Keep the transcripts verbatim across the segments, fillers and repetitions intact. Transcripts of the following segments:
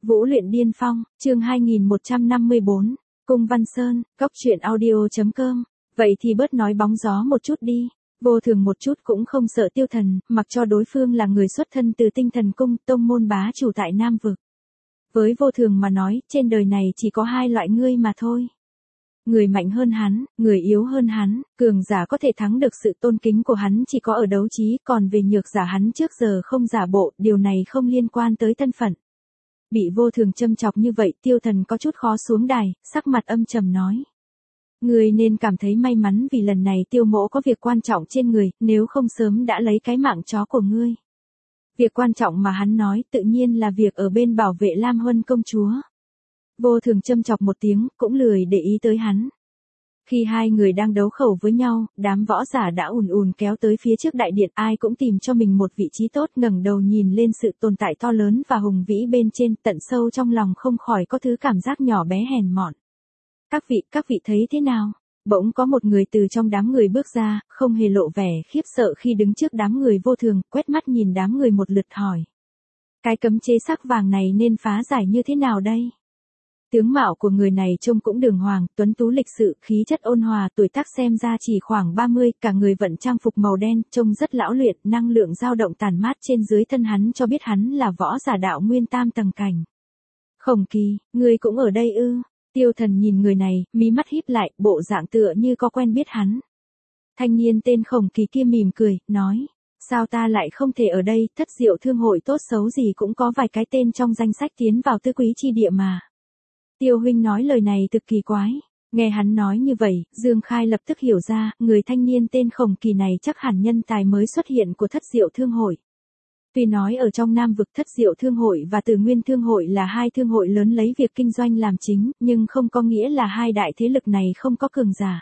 Vũ luyện điên phong, chương hai nghìn một trăm năm mươi bốn, Cung Văn Sơn, cốc truyện audio.com. Vậy thì bớt nói bóng gió một chút đi. Vô Thường một chút cũng không sợ Tiêu Thần, mặc cho đối phương là người xuất thân từ Tinh Thần Cung, tông môn bá chủ tại Nam Vực. Với Vô Thường mà nói, trên đời này chỉ có hai loại ngươi mà thôi. Người mạnh hơn hắn, người yếu hơn hắn, cường giả có thể thắng được sự tôn kính của hắn chỉ có ở đấu trí, còn về nhược giả hắn trước giờ không giả bộ, điều này không liên quan tới thân phận. Bị Vô Thường châm chọc như vậy, Tiêu Thần có chút khó xuống đài, sắc mặt âm trầm nói. Ngươi nên cảm thấy may mắn vì lần này Tiêu mỗ có việc quan trọng trên người, nếu không sớm đã lấy cái mạng chó của ngươi. Việc quan trọng mà hắn nói tự nhiên là việc ở bên bảo vệ Lam Huân công chúa. Vô Thường châm chọc một tiếng, cũng lười để ý tới hắn. Khi hai người đang đấu khẩu với nhau, đám võ giả đã ùn ùn kéo tới phía trước đại điện, ai cũng tìm cho mình một vị trí tốt, ngẩng đầu nhìn lên sự tồn tại to lớn và hùng vĩ bên trên, tận sâu trong lòng không khỏi có thứ cảm giác nhỏ bé hèn mọn. Các vị, các vị thấy thế nào? Bỗng có một người từ trong đám người bước ra, không hề lộ vẻ khiếp sợ khi đứng trước đám người Vô Thường, quét mắt nhìn đám người một lượt hỏi. Cái cấm chế sắc vàng này nên phá giải như thế nào đây? Tướng mạo của người này trông cũng đường hoàng, tuấn tú lịch sự, khí chất ôn hòa, tuổi tác xem ra chỉ khoảng ba mươi, cả người vận trang phục màu đen, trông rất lão luyện, năng lượng dao động tàn mát trên dưới thân hắn cho biết hắn là võ giả đạo nguyên tam tầng cảnh. Khổng Kỳ, ngươi cũng ở đây ư? Tiêu Thần nhìn người này, mí mắt híp lại, bộ dạng tựa như có quen biết hắn. Thanh niên tên Khổng Kỳ kia mỉm cười, nói, sao ta lại không thể ở đây, Thất Diệu Thương hội tốt xấu gì cũng có vài cái tên trong danh sách tiến vào tứ quý chi địa mà. Tiêu huynh nói lời này thực kỳ quái. Nghe hắn nói như vậy, Dương Khai lập tức hiểu ra, người thanh niên tên Khổng Kỳ này chắc hẳn nhân tài mới xuất hiện của Thất Diệu Thương hội. Tuy nói ở trong Nam Vực Thất Diệu Thương hội và Từ Nguyên Thương hội là hai thương hội lớn lấy việc kinh doanh làm chính, nhưng không có nghĩa là hai đại thế lực này không có cường giả.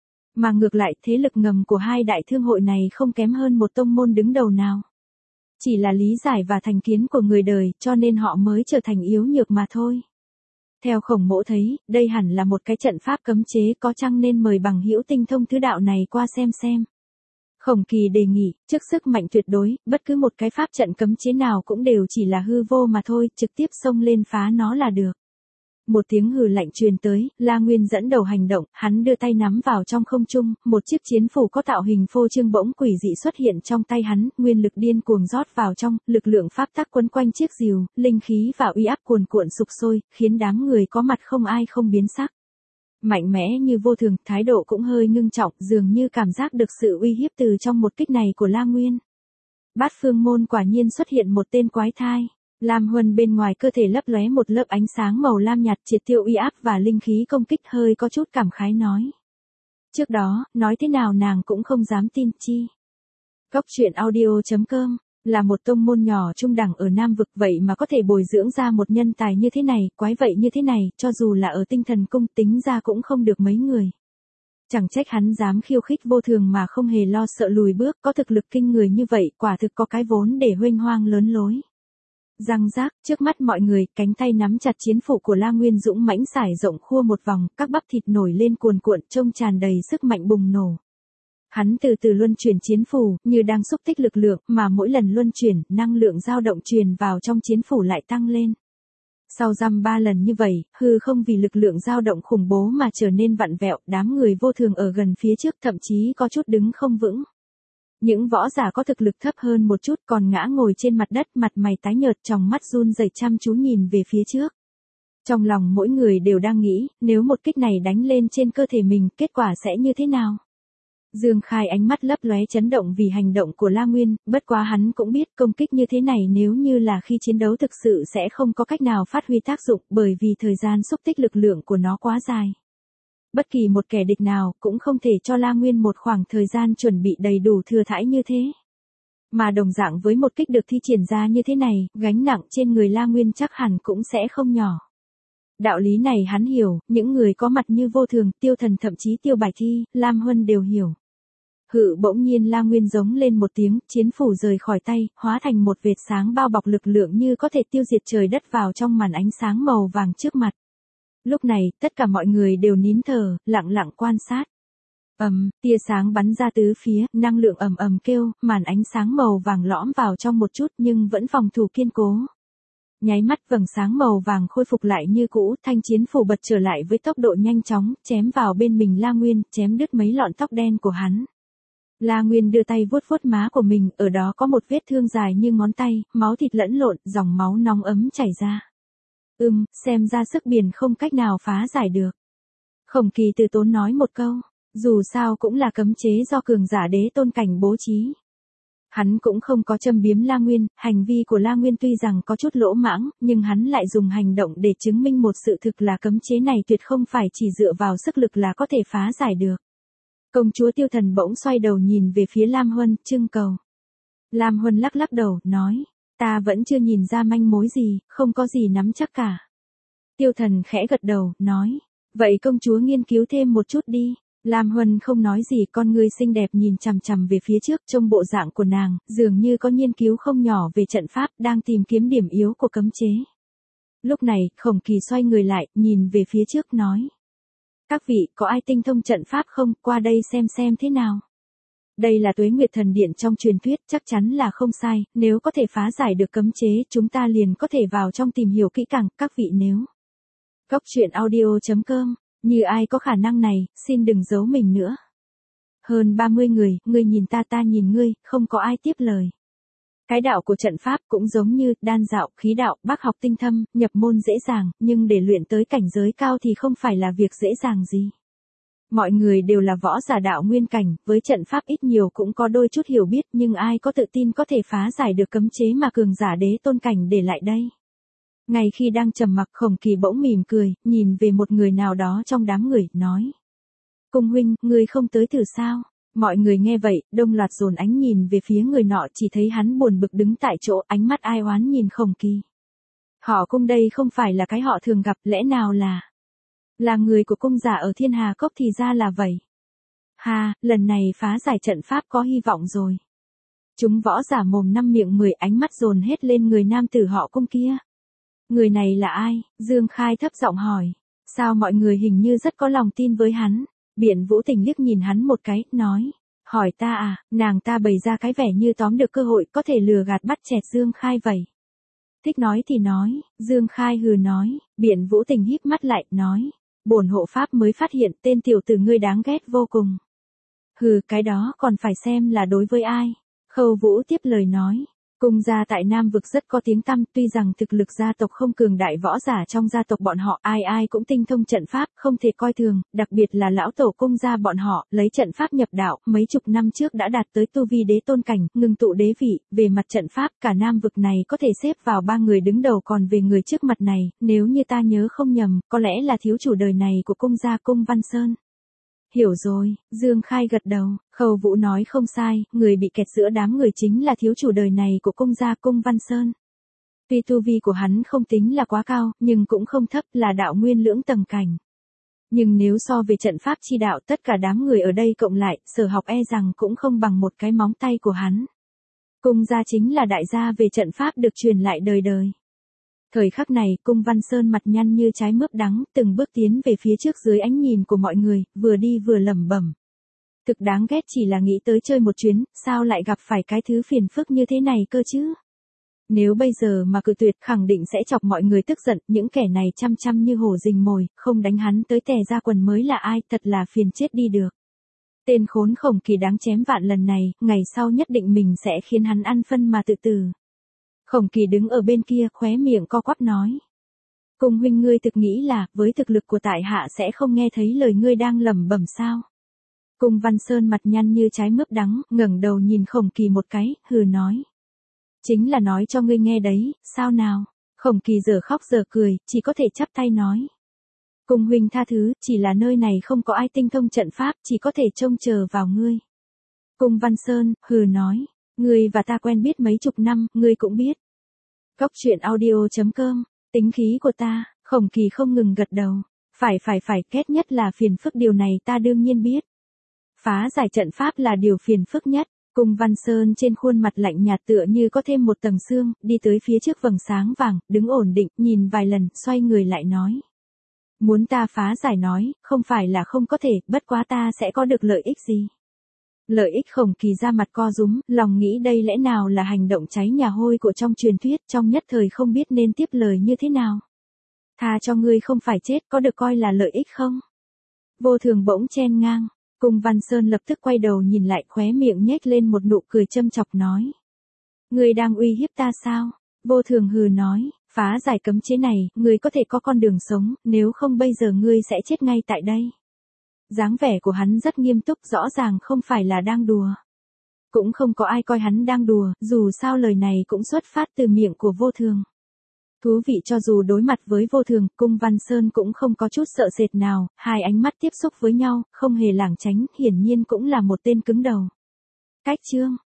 Mà ngược lại, thế lực ngầm của hai đại thương hội này không kém hơn một tông môn đứng đầu nào. Chỉ là lý giải và thành kiến của người đời, cho nên họ mới trở thành yếu nhược mà thôi. Theo Khổng mỗ thấy, đây hẳn là một cái trận pháp cấm chế, có chăng nên mời bằng hữu tinh thông thứ đạo này qua xem xem. Khổng Kỳ đề nghị, trước sức mạnh tuyệt đối, bất cứ một cái pháp trận cấm chế nào cũng đều chỉ là hư vô mà thôi, trực tiếp xông lên phá nó là được. Một tiếng hừ lạnh truyền tới, La Nguyên dẫn đầu hành động, hắn đưa tay nắm vào trong không trung, một chiếc chiến phủ có tạo hình phô trương bỗng quỷ dị xuất hiện trong tay hắn, nguyên lực điên cuồng rót vào trong, lực lượng pháp tắc quấn quanh chiếc rìu, linh khí và uy áp cuồn cuộn sục sôi, khiến đám người có mặt không ai không biến sắc. Mạnh mẽ như Vô Thường, thái độ cũng hơi ngưng trọng, dường như cảm giác được sự uy hiếp từ trong một kích này của La Nguyên. Bát Phương Môn quả nhiên xuất hiện một tên quái thai. Lam Huân bên ngoài cơ thể lấp lóe một lớp ánh sáng màu lam nhạt, triệt tiêu uy áp và linh khí công kích, hơi có chút cảm khái nói. Trước đó, nói thế nào nàng cũng không dám tin chi. Cốc truyện audio.com là một tông môn nhỏ trung đẳng ở Nam Vực, vậy mà có thể bồi dưỡng ra một nhân tài như thế này, quái vậy như thế này, cho dù là ở Tinh Thần Cung tính ra cũng không được mấy người. Chẳng trách hắn dám khiêu khích Vô Thường mà không hề lo sợ lùi bước, có thực lực kinh người như vậy, quả thực có cái vốn để huênh hoang lớn lối. Răng rác, trước mắt mọi người, cánh tay nắm chặt chiến phủ của La Nguyên dũng mãnh sải rộng khua một vòng, các bắp thịt nổi lên cuồn cuộn, trông tràn đầy sức mạnh bùng nổ. Hắn từ từ luân chuyển chiến phủ, như đang xúc tích lực lượng, mà mỗi lần luân chuyển, năng lượng dao động truyền vào trong chiến phủ lại tăng lên. Sau dăm ba lần như vậy, hư không vì lực lượng dao động khủng bố mà trở nên vặn vẹo, đám người Vô Thường ở gần phía trước thậm chí có chút đứng không vững. Những võ giả có thực lực thấp hơn một chút còn ngã ngồi trên mặt đất, mặt mày tái nhợt, tròng mắt run rẩy chăm chú nhìn về phía trước. Trong lòng mỗi người đều đang nghĩ, nếu một kích này đánh lên trên cơ thể mình, kết quả sẽ như thế nào? Dương Khai ánh mắt lấp lóe chấn động vì hành động của La Nguyên, bất quá hắn cũng biết công kích như thế này nếu như là khi chiến đấu thực sự sẽ không có cách nào phát huy tác dụng, bởi vì thời gian xúc tích lực lượng của nó quá dài. Bất kỳ một kẻ địch nào cũng không thể cho La Nguyên một khoảng thời gian chuẩn bị đầy đủ thừa thãi như thế. Mà đồng dạng với một kích được thi triển ra như thế này, gánh nặng trên người La Nguyên chắc hẳn cũng sẽ không nhỏ. Đạo lý này hắn hiểu, những người có mặt như Vô Thường, Tiêu Thần thậm chí Tiêu Bạch Thi, Lam Huân đều hiểu. Hự bỗng nhiên La Nguyên giống lên một tiếng, chiến phủ rời khỏi tay, hóa thành một vệt sáng bao bọc lực lượng như có thể tiêu diệt trời đất vào trong màn ánh sáng màu vàng trước mặt. Lúc này, tất cả mọi người đều nín thở, lặng lặng quan sát. Ầm, tia sáng bắn ra tứ phía, năng lượng ầm ầm kêu, màn ánh sáng màu vàng lõm vào trong một chút nhưng vẫn phòng thủ kiên cố. Nháy mắt vầng sáng màu vàng khôi phục lại như cũ, thanh chiến phủ bật trở lại với tốc độ nhanh chóng, chém vào bên mình La Nguyên, chém đứt mấy lọn tóc đen của hắn. La Nguyên đưa tay vuốt vuốt má của mình, ở đó có một vết thương dài như ngón tay, máu thịt lẫn lộn, dòng máu nóng ấm chảy ra. Ừm, xem ra sức biển không cách nào phá giải được. Khổng Kỳ từ tốn nói một câu, dù sao cũng là cấm chế do cường giả đế tôn cảnh bố trí. Hắn cũng không có châm biếm La Nguyên, hành vi của La Nguyên tuy rằng có chút lỗ mãng, nhưng hắn lại dùng hành động để chứng minh một sự thực là cấm chế này tuyệt không phải chỉ dựa vào sức lực là có thể phá giải được. Công chúa Tiêu Thần bỗng xoay đầu nhìn về phía Lam Huân, trưng cầu. Lam Huân lắc lắc đầu, nói, ta vẫn chưa nhìn ra manh mối gì, không có gì nắm chắc cả. Tiêu Thần khẽ gật đầu, nói, vậy công chúa nghiên cứu thêm một chút đi. Lam Huân không nói gì, con người xinh đẹp nhìn chằm chằm về phía trước, trông bộ dạng của nàng, dường như có nghiên cứu không nhỏ về trận pháp, đang tìm kiếm điểm yếu của cấm chế. Lúc này, Khổng Kỳ xoay người lại, nhìn về phía trước nói. Các vị, có ai tinh thông trận pháp không, qua đây xem xem thế nào. Đây là Tuế Nguyệt Thần Điện trong truyền thuyết, chắc chắn là không sai, nếu có thể phá giải được cấm chế, chúng ta liền có thể vào trong tìm hiểu kỹ càng, các vị nếu. Góc truyện audio chấm com, như ai có khả năng này, xin đừng giấu mình nữa. Hơn ba mươi người, ngươi nhìn ta ta nhìn ngươi, không có ai tiếp lời. Cái đạo của trận pháp cũng giống như đan dạo, khí đạo, bác học tinh thâm, nhập môn dễ dàng, nhưng để luyện tới cảnh giới cao thì không phải là việc dễ dàng gì. Mọi người đều là võ giả đạo nguyên cảnh, với trận pháp ít nhiều cũng có đôi chút hiểu biết, nhưng ai có tự tin có thể phá giải được cấm chế mà cường giả đế tôn cảnh để lại đây. Ngay khi đang trầm mặc, Khổng Kỳ bỗng mỉm cười, nhìn về một người nào đó trong đám người, nói. Cung huynh, ngươi không tới thử sao? Mọi người nghe vậy, đông loạt dồn ánh nhìn về phía người nọ, chỉ thấy hắn buồn bực đứng tại chỗ, ánh mắt ai oán nhìn Khổng Kỳ. Họ Cung đây không phải là cái họ thường gặp, lẽ nào là... Là người của cung giả ở Thiên Hà Cốc thì ra là vậy. Ha, lần này phá giải trận pháp có hy vọng rồi. Chúng võ giả mồm năm miệng mười, ánh mắt dồn hết lên người nam tử họ Cung kia. Người này là ai? Dương Khai thấp giọng hỏi. Sao mọi người hình như rất có lòng tin với hắn? Biện Vũ Tình liếc nhìn hắn một cái, nói. Hỏi ta à, nàng ta bày ra cái vẻ như tóm được cơ hội có thể lừa gạt bắt chẹt Dương Khai vậy. Thích nói thì nói, Dương Khai hừ nói, Biện Vũ Tình híp mắt lại, nói. Bổn hộ pháp mới phát hiện tên tiểu tử ngươi đáng ghét vô cùng. Hừ, cái đó còn phải xem là đối với ai. Khâu Vũ tiếp lời nói. Cung gia tại Nam Vực rất có tiếng tăm, tuy rằng thực lực gia tộc không cường đại, võ giả trong gia tộc bọn họ ai ai cũng tinh thông trận pháp, không thể coi thường, đặc biệt là lão tổ cung gia bọn họ, lấy trận pháp nhập đạo, mấy chục năm trước đã đạt tới tu vi đế tôn cảnh, ngưng tụ đế vị, về mặt trận pháp, cả Nam Vực này có thể xếp vào ba người đứng đầu, còn về người trước mặt này, nếu như ta nhớ không nhầm, có lẽ là thiếu chủ đời này của cung gia Cung Văn Sơn. Hiểu rồi, Dương Khai gật đầu, Khâu Vũ nói không sai, người bị kẹt giữa đám người chính là thiếu chủ đời này của cung gia Cung Văn Sơn. Tuy tu vi của hắn không tính là quá cao, nhưng cũng không thấp, là đạo nguyên lưỡng tầng cảnh. Nhưng nếu so về trận pháp chi đạo, tất cả đám người ở đây cộng lại, sở học e rằng cũng không bằng một cái móng tay của hắn. Cung gia chính là đại gia về trận pháp được truyền lại đời đời. Thời khắc này, Cung Văn Sơn mặt nhăn như trái mướp đắng, từng bước tiến về phía trước dưới ánh nhìn của mọi người, vừa đi vừa lẩm bẩm. Thực đáng ghét chỉ là nghĩ tới chơi một chuyến, sao lại gặp phải cái thứ phiền phức như thế này cơ chứ? Nếu bây giờ mà cự tuyệt khẳng định sẽ chọc mọi người tức giận, những kẻ này chăm chăm như hổ rình mồi, không đánh hắn tới tè ra quần mới là ai, thật là phiền chết đi được. Tên khốn Khổng Kỳ đáng chém vạn lần này, ngày sau nhất định mình sẽ khiến hắn ăn phân mà tự tử. Khổng Kỳ đứng ở bên kia, khóe miệng co quắp nói. Cung huynh, ngươi thực nghĩ là, với thực lực của tại hạ sẽ không nghe thấy lời ngươi đang lẩm bẩm sao? Cung Văn Sơn mặt nhăn như trái mướp đắng, ngẩng đầu nhìn Khổng Kỳ một cái, hừ nói. Chính là nói cho ngươi nghe đấy, sao nào? Khổng Kỳ giờ khóc giờ cười, chỉ có thể chắp tay nói. Cung huynh tha thứ, chỉ là nơi này không có ai tinh thông trận pháp, chỉ có thể trông chờ vào ngươi. Cung Văn Sơn, hừ nói. Ngươi và ta quen biết mấy chục năm, ngươi cũng biết. Góc truyện audio chấm com, tính khí của ta, Khổng Kỳ không ngừng gật đầu. Phải phải phải, ghét nhất là phiền phức, điều này ta đương nhiên biết. Phá giải trận pháp là điều phiền phức nhất. Cung Văn Sơn trên khuôn mặt lạnh nhạt tựa như có thêm một tầng xương, đi tới phía trước vầng sáng vàng, đứng ổn định, nhìn vài lần, xoay người lại nói. Muốn ta phá giải nói, không phải là không có thể, bất quá ta sẽ có được lợi ích gì. Lợi ích Khổng Kỳ ra mặt co rúm, lòng nghĩ đây lẽ nào là hành động cháy nhà hôi của trong truyền thuyết, trong nhất thời không biết nên tiếp lời như thế nào. Tha cho ngươi không phải chết, có được coi là lợi ích không? Vô Thường bỗng chen ngang, Cung Văn Sơn lập tức quay đầu nhìn lại, khóe miệng nhếch lên một nụ cười châm chọc nói. Ngươi đang uy hiếp ta sao? Vô Thường hừ nói, phá giải cấm chế này, ngươi có thể có con đường sống, nếu không bây giờ ngươi sẽ chết ngay tại đây. Dáng vẻ của hắn rất nghiêm túc, rõ ràng không phải là đang đùa. Cũng không có ai coi hắn đang đùa, dù sao lời này cũng xuất phát từ miệng của Vô Thường. Thú vị, cho dù đối mặt với Vô Thường, Cung Văn Sơn cũng không có chút sợ sệt nào, hai ánh mắt tiếp xúc với nhau, không hề lảng tránh, hiển nhiên cũng là một tên cứng đầu. Cách chương